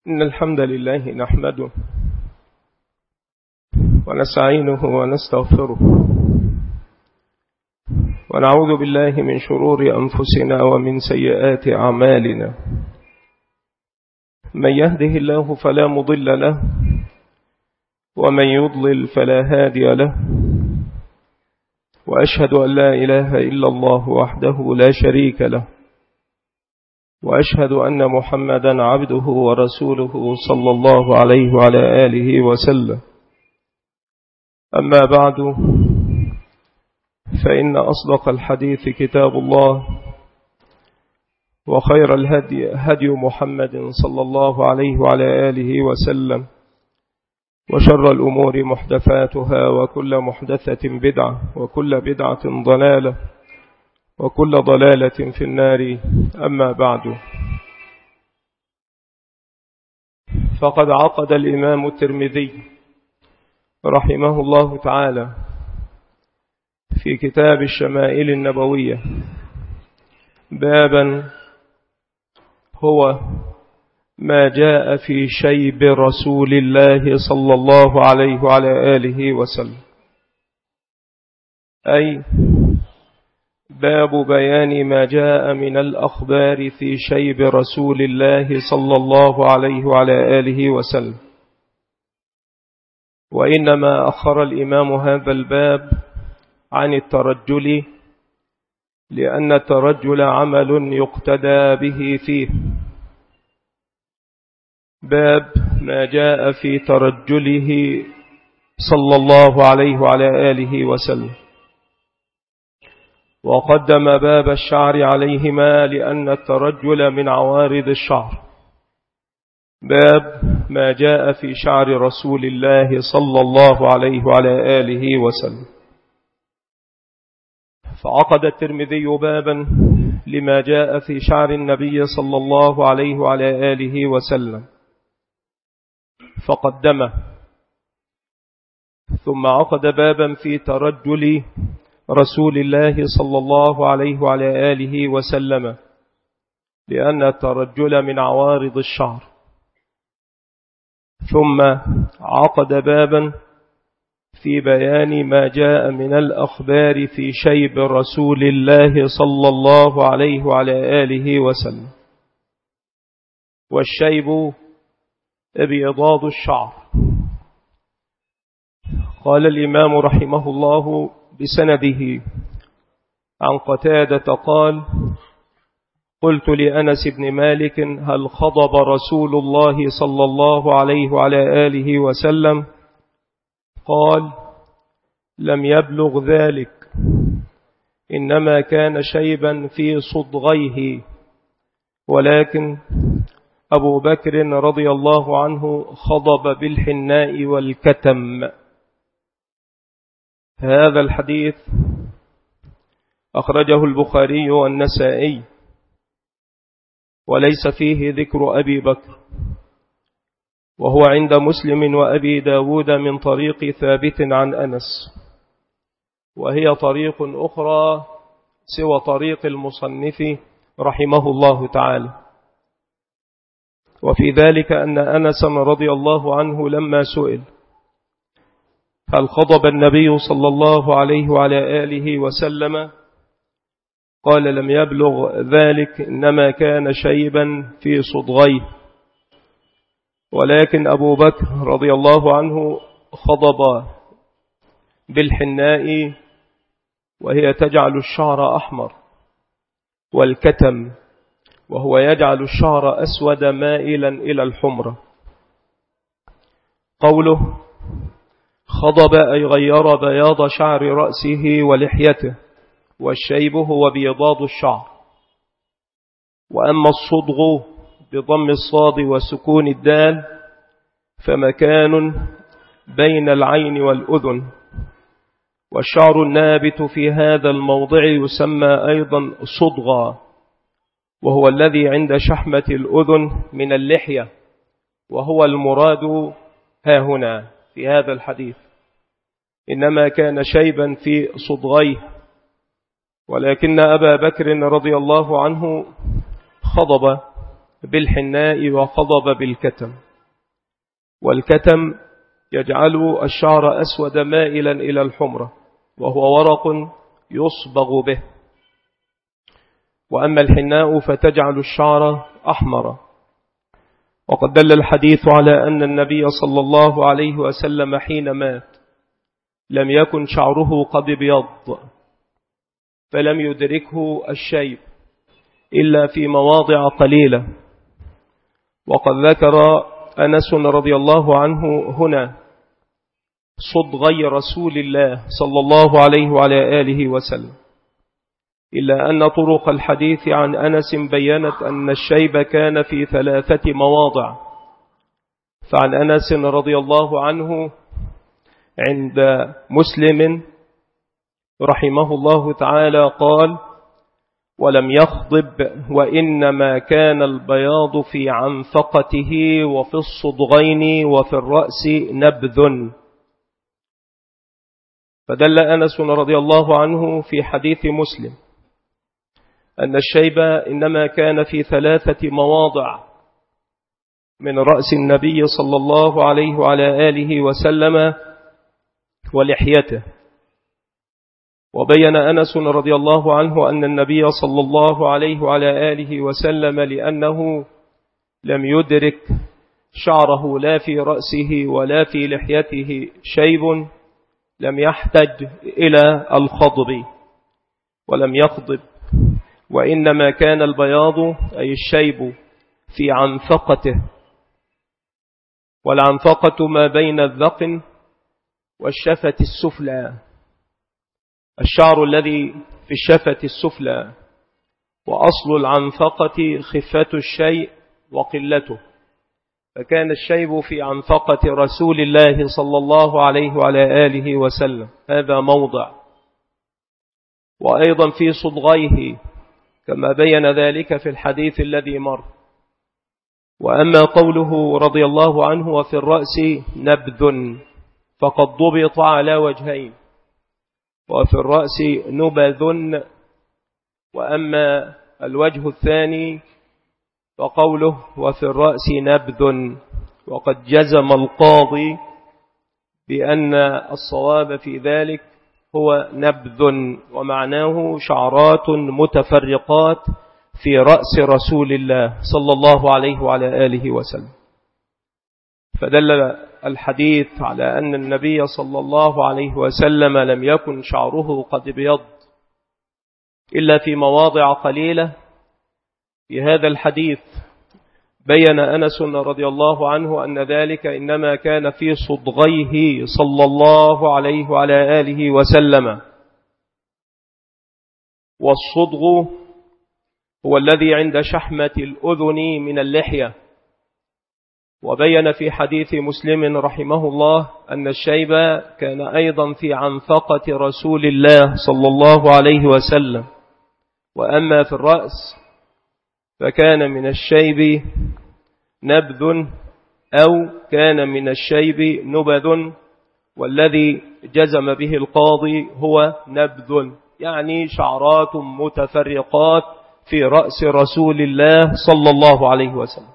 إن الحمد لله نحمده ونستعينه ونستغفره ونعوذ بالله من شرور أنفسنا ومن سيئات أعمالنا. من يهده الله فلا مضل له ومن يضلل فلا هادي له، وأشهد أن لا إله إلا الله وحده لا شريك له، وأشهد أن محمدا عبده ورسوله صلى الله عليه وعلى آله وسلم. أما بعد، فإن أصدق الحديث كتاب الله، وخير الهدي هدي محمد صلى الله عليه وعلى آله وسلم، وشر الأمور محدثاتها، وكل محدثة بدعة، وكل بدعة ضلالة، وكل ضلالة في النار. أما بعد، فقد عقد الإمام الترمذي رحمه الله تعالى في كتاب الشمائل النبوية بابا هو ما جاء في شيب رسول الله صلى الله عليه وعلى آله وسلم، أي باب بيان ما جاء من الأخبار في شيب رسول الله صلى الله عليه وعلى آله وسلم. وإنما أخر الإمام هذا الباب عن الترجل، لأن الترجل عمل يقتدى به فيه. باب ما جاء في ترجله صلى الله عليه وعلى آله وسلم. وقدم باب الشعر عليهما لأن الترجل من عوارض الشعر. باب ما جاء في شعر رسول الله صلى الله عليه وعلى آله وسلم. فعقد الترمذي بابا لما جاء في شعر النبي صلى الله عليه وعلى آله وسلم فقدمه، ثم عقد بابا في ترجل رسول الله صلى الله عليه وعلى آله وسلم، لأن الترجل من عوارض الشعر. ثم عقد بابا في بيان ما جاء من الأخبار في شيب رسول الله صلى الله عليه وعلى آله وسلم. والشيب ابيضاد الشعر. قال الإمام رحمه الله بسنده عن قتادة قال: قلت لأنس بن مالك: هل خضب رسول الله صلى الله عليه وعلى آله وسلم؟ قال: لم يبلغ ذلك، إنما كان شيبا في صدغيه، ولكن أبو بكر رضي الله عنه خضب بالحناء والكتم. هذا الحديث أخرجه البخاري والنسائي، وليس فيه ذكر أبي بكر، وهو عند مسلم وأبي داود من طريق ثابت عن أنس، وهي طريق أخرى سوى طريق المصنف رحمه الله تعالى. وفي ذلك أن أنس رضي الله عنه لما سئل: هل خضب النبي صلى الله عليه وعلى آله وسلم؟ قال: لم يبلغ ذلك، إنما كان شيبا في صدغيه، ولكن أبو بكر رضي الله عنه خضب بالحناء، وهي تجعل الشعر أحمر، والكتم وهو يجعل الشعر أسود مائلا إلى الحمرة. قوله خضب أي غير بياض شعر رأسه ولحيته، والشيب هو بيضاد الشعر. وأما الصدغ بضم الصاد وسكون الدال فمكان بين العين والأذن، والشعر النابت في هذا الموضع يسمى أيضا صدغا، وهو الذي عند شحمة الأذن من اللحية، وهو المراد ها هنا في هذا الحديث. إنما كان شيبا في صدغيه، ولكن أبا بكر رضي الله عنه خضب بالحناء وخضب بالكتم. والكتم يجعل الشعر أسود مائلا إلى الحمرة، وهو ورق يصبغ به. وأما الحناء فتجعل الشعر أحمر. وقد دل الحديث على أن النبي صلى الله عليه وسلم حين مات لم يكن شعره قد ابيض، فلم يدركه الشيب إلا في مواضع قليلة. وقد ذكر أنس رضي الله عنه هنا صدغي رسول الله صلى الله عليه وعلى آله وسلم، إلا أن طرق الحديث عن أنس بيّنت أن الشيب كان في 3 مواضع. فعن أنس رضي الله عنه عند مسلم رحمه الله تعالى قال: ولم يخضب، وإنما كان البياض في عنفقته وفي الصدغين وفي الرأس نبذ. فدل أنس رضي الله عنه في حديث مسلم أن الشيب إنما كان في 3 مواضع من رأس النبي صلى الله عليه وعلى آله وسلم ولحيته. وبين أنس رضي الله عنه أن النبي صلى الله عليه وعلى آله وسلم لأنه لم يدرك شعره لا في رأسه ولا في لحيته شيب لم يحتج إلى الخضب ولم يخضب، وإنما كان البياض أي الشيب في عنفقته. والعنفقة ما بين الذقن والشفة السفلى، الشعر الذي في الشفة السفلى. وأصل العنفقة خفة الشيء وقلته، فكان الشيب في عنفقة رسول الله صلى الله عليه وعلى آله وسلم، هذا موضع. وأيضا في صدغيه كما بين ذلك في الحديث الذي مر. وأما قوله رضي الله عنه وفي الرأس نبذ فقد ضبط على وجهين، وفي الرأس نبذ. وأما الوجه الثاني فقوله وفي الرأس نبذ، وقد جزم القاضي بأن الصواب في ذلك هو نبذ، ومعناه شعرات متفرقات في رأس رسول الله صلى الله عليه وعلى آله وسلم. فدل الحديث على أن النبي صلى الله عليه وسلم لم يكن شعره قد ابيض إلا في مواضع قليلة. في هذا الحديث بين أنس رضي الله عنه أن ذلك إنما كان في صدغيه صلى الله عليه وعلى آله وسلم. والصدغ هو الذي عند شحمة الأذن من اللحية. وبين في حديث مسلم رحمه الله أن الشيب كان أيضا في عنفقة رسول الله صلى الله عليه وسلم. وأما في الرأس فكان من الشيب نبذ أو كان من الشيب نبذ، والذي جزم به القاضي هو نبذ، يعني شعرات متفرقات في رأس رسول الله صلى الله عليه وسلم.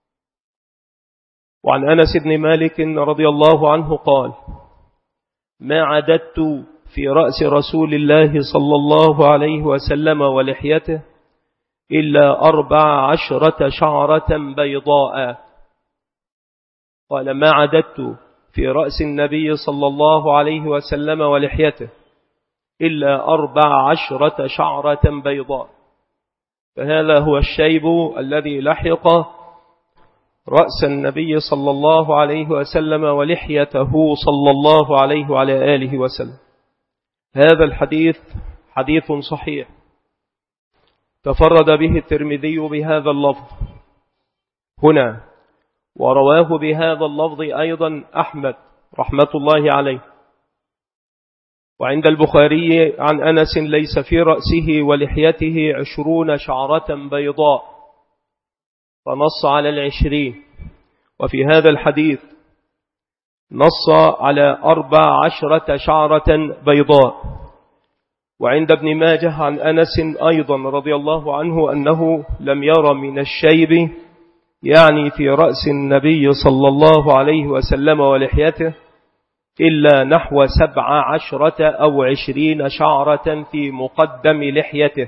وعن أنس بن مالك رضي الله عنه قال: ما عددت في رأس رسول الله صلى الله عليه وسلم ولحيته إلا 14 شعرة بيضاء. قال: ما عددت في رأس النبي صلى الله عليه وسلم ولحيته إلا 14 شعرة بيضاء. فهذا هو الشيب الذي لحق رأس النبي صلى الله عليه وسلم ولحيته صلى الله عليه وعلى آله وسلم. هذا الحديث حديث صحيح تفرد به الترمذي بهذا اللفظ هنا، ورواه بهذا اللفظ أيضا أحمد رحمة الله عليه. وعند البخاري عن أنس ليس في رأسه ولحيته 20 شعرة بيضاء، فنص على 20. وفي هذا الحديث نص على 14 شعرة بيضاء. وعند ابن ماجه عن أنس أيضا رضي الله عنه أنه لم ير من الشيب يعني في رأس النبي صلى الله عليه وسلم ولحيته إلا نحو 17 أو 20 شعرة في مقدم لحيته.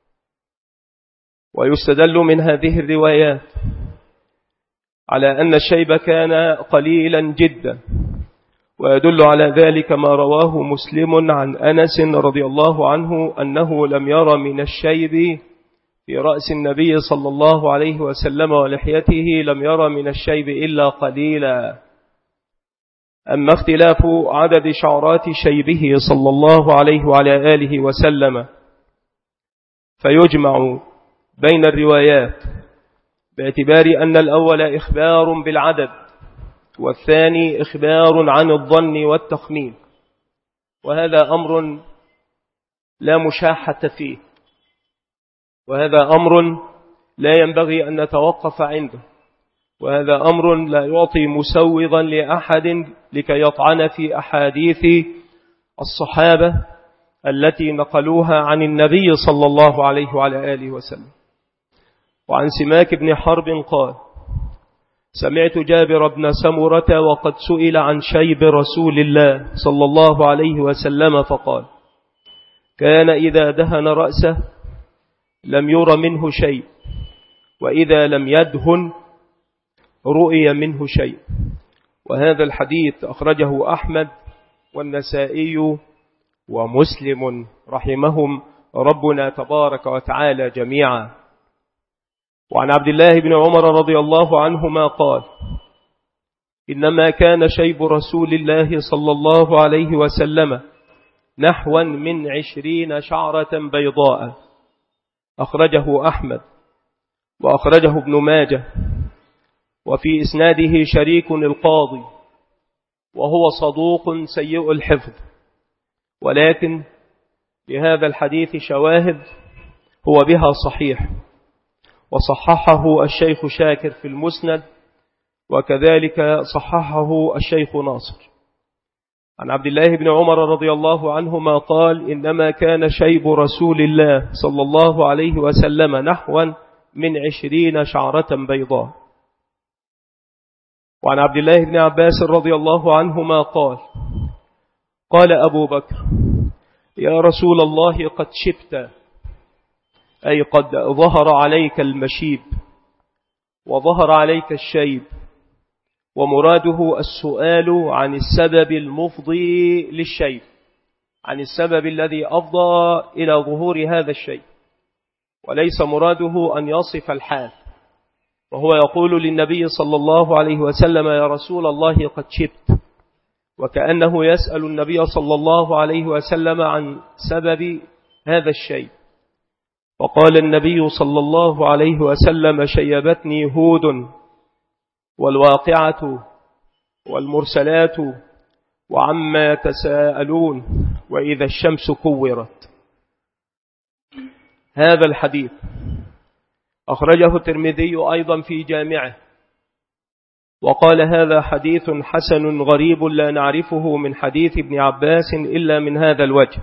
ويستدل من هذه الروايات على أن الشيب كان قليلا جدا، ويدل على ذلك ما رواه مسلم عن أنس رضي الله عنه أنه لم ير من الشيب في رأس النبي صلى الله عليه وسلم ولحيته لم ير من الشيب إلا قليلا. أما اختلاف عدد شعرات شيبه صلى الله عليه وعلى آله وسلم فيجمع بين الروايات باعتبار أن الأول إخبار بالعدد والثاني إخبار عن الظن والتخمين، وهذا أمر لا مشاحة فيه، وهذا أمر لا ينبغي أن نتوقف عنده، وهذا أمر لا يعطي مسوغا لأحد لكي يطعن في أحاديث الصحابة التي نقلوها عن النبي صلى الله عليه وعلى آله وسلم. وعن سماك بن حرب قال: سمعت جابر بن سمرة وقد سئل عن شيب رسول الله صلى الله عليه وسلم فقال: كان إذا دهن رأسه لم ير منه شيء، وإذا لم يدهن رؤي منه شيء. وهذا الحديث أخرجه أحمد والنسائي ومسلم رحمهم ربنا تبارك وتعالى جميعا. وعن عبد الله بن عمر رضي الله عنهما قال: إنما كان شيب رسول الله صلى الله عليه وسلم نحوا من 20 شعرة بيضاء. أخرجه أحمد وأخرجه ابن ماجه، وفي إسناده شريك القاضي وهو صدوق سيء الحفظ، ولكن لهذا الحديث شواهد هو بها صحيح، وصححه الشيخ شاكر في المسند، وكذلك صححه الشيخ ناصر. عن عبد الله بن عمر رضي الله عنهما قال: إنما كان شيب رسول الله صلى الله عليه وسلم نحوا من 20 شعرة بيضاء. وعن عبد الله بن عباس رضي الله عنهما قال: قال أبو بكر: يا رسول الله قد شبت، أي قد ظهر عليك المشيب وظهر عليك الشيب، ومراده السؤال عن السبب المفضي للشيب، عن السبب الذي أفضى إلى ظهور هذا الشيء، وليس مراده أن يصف الحال. وهو يقول للنبي صلى الله عليه وسلم: يا رسول الله قد شبت، وكأنه يسأل النبي صلى الله عليه وسلم عن سبب هذا الشيء. وقال النبي صلى الله عليه وسلم: شيبتني هود والواقعة والمرسلات وعما تساءلون وإذا الشمس كورت. هذا الحديث أخرجه الترمذي أيضا في جامعه، وقال: هذا حديث حسن غريب لا نعرفه من حديث ابن عباس إلا من هذا الوجه.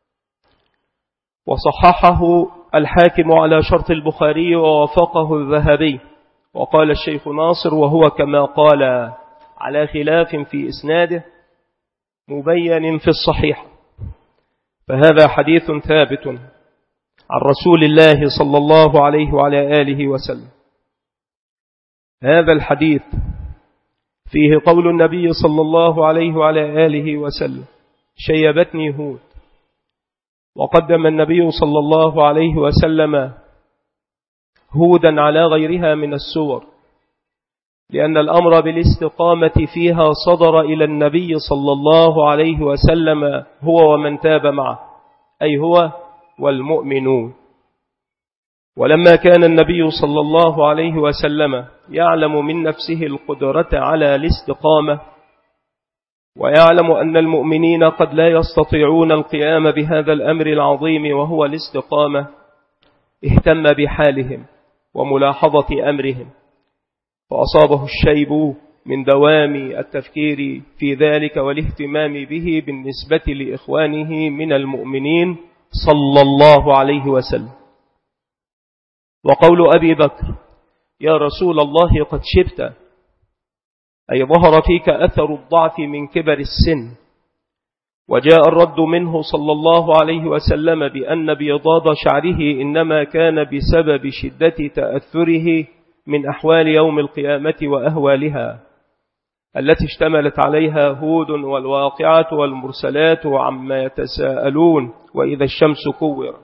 وصححه الحاكم على شرط البخاري ووافقه الذهبي. وقال الشيخ ناصر: وهو كما قال على خلاف في إسناده مبين في الصحيح، فهذا حديث ثابت عن رسول الله صلى الله عليه وعلى آله وسلم. هذا الحديث فيه قول النبي صلى الله عليه وعلى آله وسلم: شيبتني هود. وقدم النبي صلى الله عليه وسلم هودا على غيرها من السور، لأن الأمر بالاستقامة فيها صدر إلى النبي صلى الله عليه وسلم هو ومن تاب معه، أي هو والمؤمنون. ولما كان النبي صلى الله عليه وسلم يعلم من نفسه القدرة على الاستقامة، ويعلم أن المؤمنين قد لا يستطيعون القيام بهذا الأمر العظيم وهو الاستقامة، اهتم بحالهم وملاحظة أمرهم، فأصابه الشيب من دوام التفكير في ذلك والاهتمام به بالنسبة لإخوانه من المؤمنين صلى الله عليه وسلم. وقول أبي بكر: يا رسول الله قد شبت، أي ظهر فيك أثر الضعف من كبر السن. وجاء الرد منه صلى الله عليه وسلم بأن بيضاض شعره إنما كان بسبب شدة تأثره من أحوال يوم القيامة وأهوالها التي اشتملت عليها هود والواقعات والمرسلات وعما يتساءلون وإذا الشمس كورت.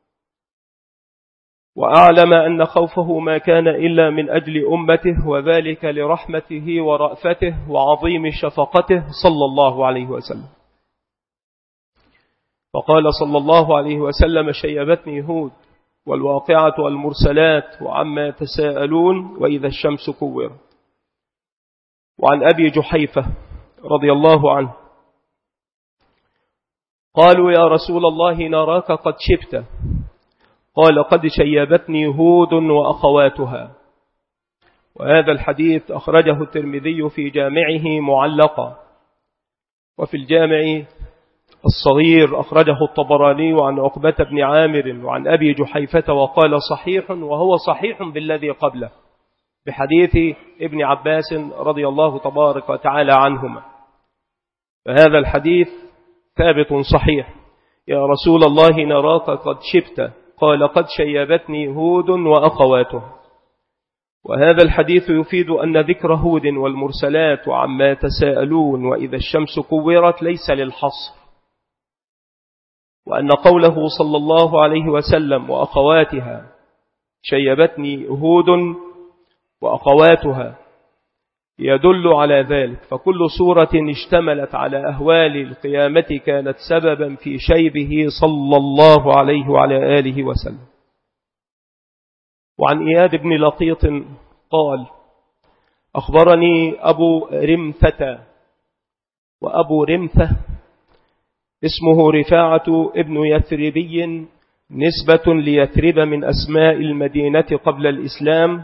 وأعلم أن خوفه ما كان إلا من أجل أمته، وذلك لرحمته ورأفته وعظيم شفقته صلى الله عليه وسلم. فقال صلى الله عليه وسلم: شيبتني هود والواقعة والمرسلات وعما يتساءلون وإذا الشمس كورت. وعن أبي جحيفة رضي الله عنه قالوا: يا رسول الله نراك قد شبت. قال: قد شيبتني هود وأخواتها. وهذا الحديث أخرجه الترمذي في جامعه معلقا، وفي الجامع الصغير أخرجه الطبراني عن عقبة بن عامر وعن أبي جحيفة وقال: صحيح، وهو صحيح بالذي قبله، بحديث ابن عباس رضي الله تبارك وتعالى عنهما. فهذا الحديث ثابت صحيح: يا رسول الله نراك قد شبت. قال: قد شيبتني هود وأخواته. وهذا الحديث يفيد أن ذكر هود والمرسلات وعما يتساءلون وإذا الشمس كورت ليس للحصر، وأن قوله صلى الله عليه وسلم: وأخواتها شيبتني هود وأخواتها، يدل على ذلك. فكل سورة اشتملت على أهوال القيامة كانت سببا في شيبه صلى الله عليه وعلى آله وسلم. وعن إياد بن لقيط قال: أخبرني أبو رمثة، وأبو رمثة اسمه رفاعة ابن يثربي، نسبة ليثرب من أسماء المدينة قبل الإسلام،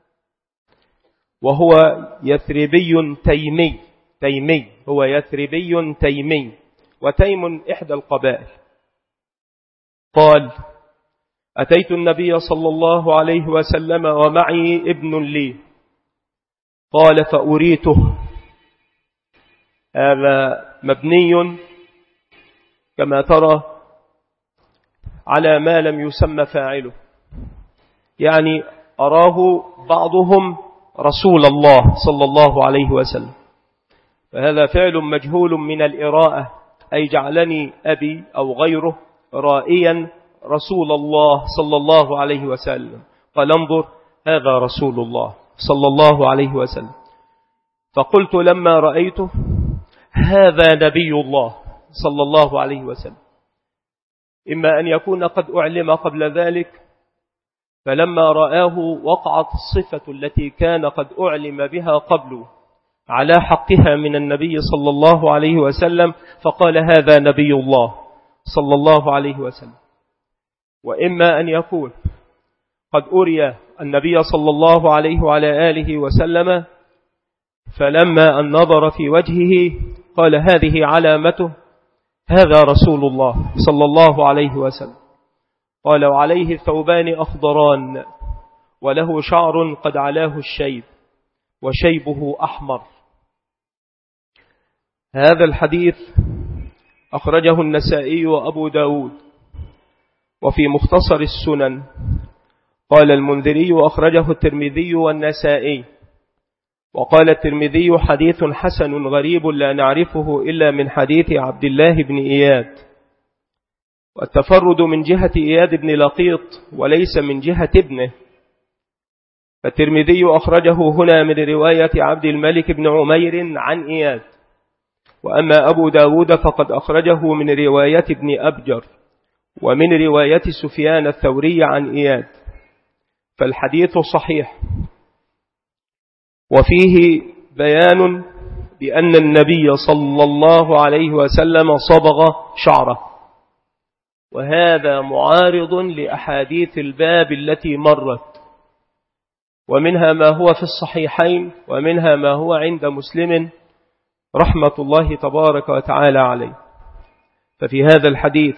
وهو يثربي تيمي، هو يثربي تيمي، وتيم إحدى القبائل. قال: أتيت النبي صلى الله عليه وسلم ومعي ابن لي. قال: فأريته. هذا مبني كما ترى على ما لم يسمى فاعله، يعني أراه بعضهم رسول الله صلى الله عليه وسلم، فهذا فعل مجهول من الإراءة، أي جعلني أبي أو غيره رائيا رسول الله صلى الله عليه وسلم. قال: انظر هذا رسول الله صلى الله عليه وسلم. فقلت لما رأيته: هذا نبي الله صلى الله عليه وسلم. إما أن يكون قد أعلم قبل ذلك، فلما رآه وقعت الصفة التي كان قد أعلم بها قبل على حقها من النبي صلى الله عليه وسلم، فقال: هذا نبي الله صلى الله عليه وسلم. وإما أن يكون قد أري النبي صلى الله عليه وعلى آله وسلم، فلما أن نظر في وجهه قال: هذه علامته، هذا رسول الله صلى الله عليه وسلم. قال: وعليه ثوبان أخضران، وله شعر قد علاه الشيب، وشيبه أحمر. هذا الحديث أخرجه النسائي وأبو داود. وفي مختصر السنن قال المنذري: أخرجه الترمذي والنسائي. وقال الترمذي: حديث حسن غريب لا نعرفه إلا من حديث عبد الله بن إياد. والتفرد من جهة إياد بن لقيط وليس من جهة ابنه. فالترمذي أخرجه هنا من رواية عبد الملك بن عمير عن إياد. وأما أبو داود فقد أخرجه من رواية ابن أبجر ومن رواية سفيان الثوري عن إياد. فالحديث صحيح، وفيه بيان بأن النبي صلى الله عليه وسلم صبغ شعره، وهذا معارض لأحاديث الباب التي مرت، ومنها ما هو في الصحيحين ومنها ما هو عند مسلم رحمة الله تبارك وتعالى عليه. ففي هذا الحديث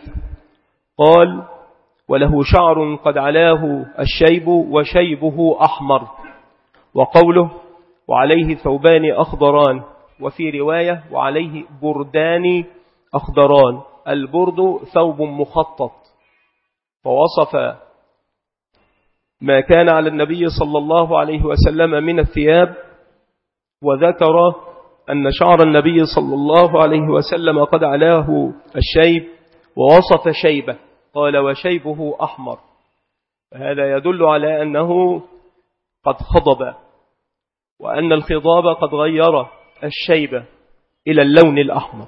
قال: وله شعر قد علاه الشيب وشيبه أحمر، وقوله وعليه ثوبان أخضران، وفي رواية وعليه بردان أخضران. البرد ثوب مخطط، فوصف ما كان على النبي صلى الله عليه وسلم من الثياب، وذكر أن شعر النبي صلى الله عليه وسلم قد علاه الشيب، ووصف شيبه قال وشيبه أحمر. هذا يدل على أنه قد خضب، وأن الخضاب قد غير الشيبة إلى اللون الأحمر.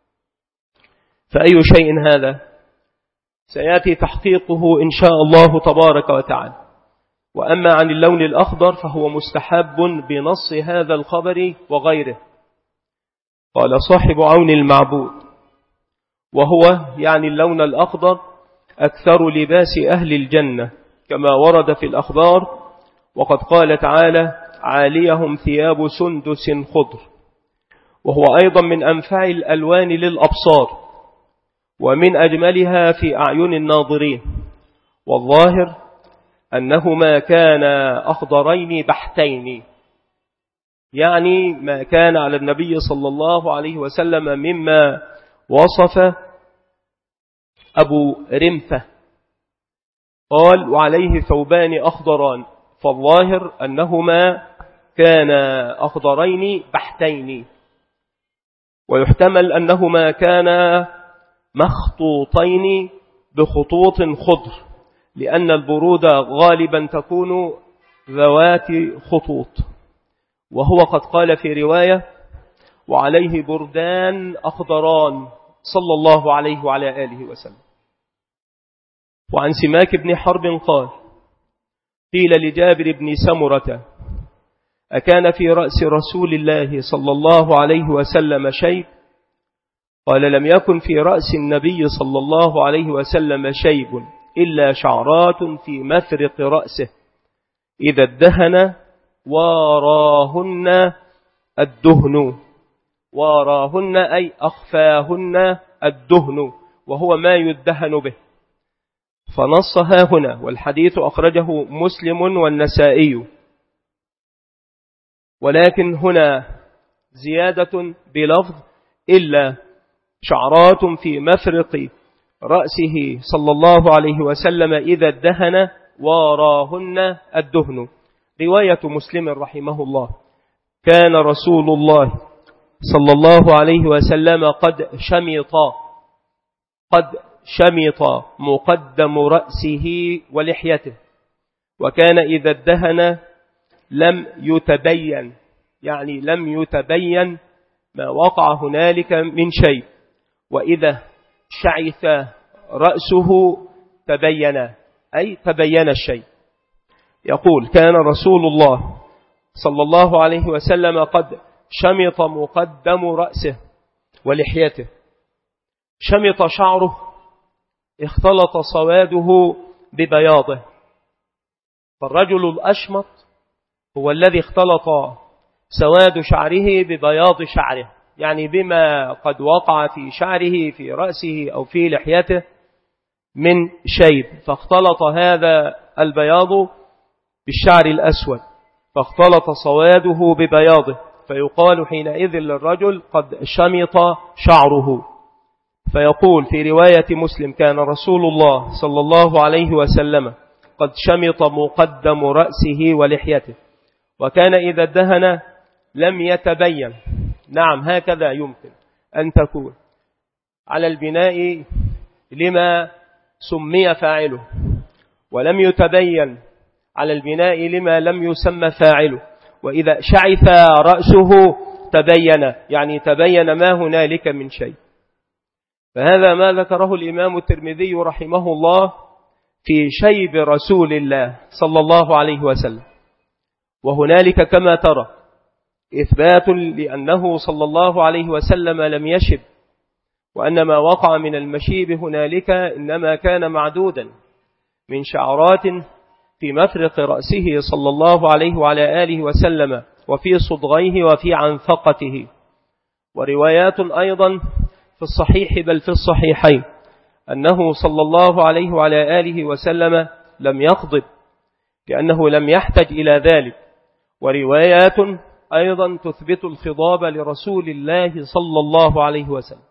فأي شيء هذا سيأتي تحقيقه إن شاء الله تبارك وتعالى. وأما عن اللون الأخضر فهو مستحب بنص هذا الخبر وغيره. قال صاحب عون المعبود وهو يعني اللون الأخضر أكثر لباس أهل الجنة كما ورد في الأخبار، وقد قال تعالى عاليهم ثياب سندس خضر، وهو أيضا من أنفع الألوان للأبصار ومن أجملها في أعين الناظرين. والظاهر أنهما كان أخضرين بحتين، يعني ما كان على النبي صلى الله عليه وسلم مما وصف أبو رمثة قال وعليه ثوبان أخضران، فالظاهر أنهما كان أخضرين بحتين، ويحتمل أنهما كان مخطوطين بخطوط خضر، لأن البرود غالبا تكون ذوات خطوط. وهو قد قال في رواية وعليه بردان أخضران صلى الله عليه وعلى آله وسلم. وعن سماك بن حرب قال قيل لجابر بن سمرة أكان في رأس رسول الله صلى الله عليه وسلم شيب؟ قال لم يكن في رأس النبي صلى الله عليه وسلم شيب إلا شعرات في مفرق رأسه إذا ادهن واراهن الدهن، واراهن أي أخفاهن الدهن، وهو ما يدهن به. فنصها هنا، والحديث أخرجه مسلم والنسائي، ولكن هنا زيادة بلفظ إلا شعرات في مفرق رأسه صلى الله عليه وسلم إذا ادهن واراهن الدهن. رواية مسلم رحمه الله كان رسول الله صلى الله عليه وسلم قد شمط مقدم رأسه ولحيته، وكان إذا ادهن لم يتبين، يعني لم يتبين ما وقع هنالك من شيء، وإذا شعث رأسه تبين، أي تبين الشيء. يقول كان رسول الله صلى الله عليه وسلم قد شمط مقدم رأسه ولحيته. شمط شعره اختلط سواده ببياضه، فالرجل الأشمط هو الذي اختلط سواد شعره ببياض شعره، يعني بما قد وقع في شعره في رأسه أو في لحيته من شيب، فاختلط هذا البياض بالشعر الأسود فاختلط سواده ببياضه، فيقال حينئذ للرجل قد شمط شعره. فيقول في رواية مسلم كان رسول الله صلى الله عليه وسلم قد شمط مقدم رأسه ولحيته، وكان إذا ادهن لم يتبين. نعم هكذا يمكن أن تكون على البناء لما سمي فاعله، ولم يتبين على البناء لما لم يسمى فاعله. وإذا شعث رأسه تبين، يعني تبين ما هنالك من شيء. فهذا ما ذكره الإمام الترمذي رحمه الله في شيب رسول الله صلى الله عليه وسلم. وهنالك كما ترى إثبات لأنه صلى الله عليه وسلم لم يشب، وأن ما وقع من المشيب هنالك إنما كان معدودا من شعرات في مفرق رأسه صلى الله عليه وعلى آله وسلم، وفي صدغيه وفي عنفقته. وروايات أيضا في الصحيح بل في الصحيحين أنه صلى الله عليه وعلى آله وسلم لم يخضب، لأنه لم يحتج إلى ذلك، وروايات أيضا تثبت الخضاب لرسول الله صلى الله عليه وسلم.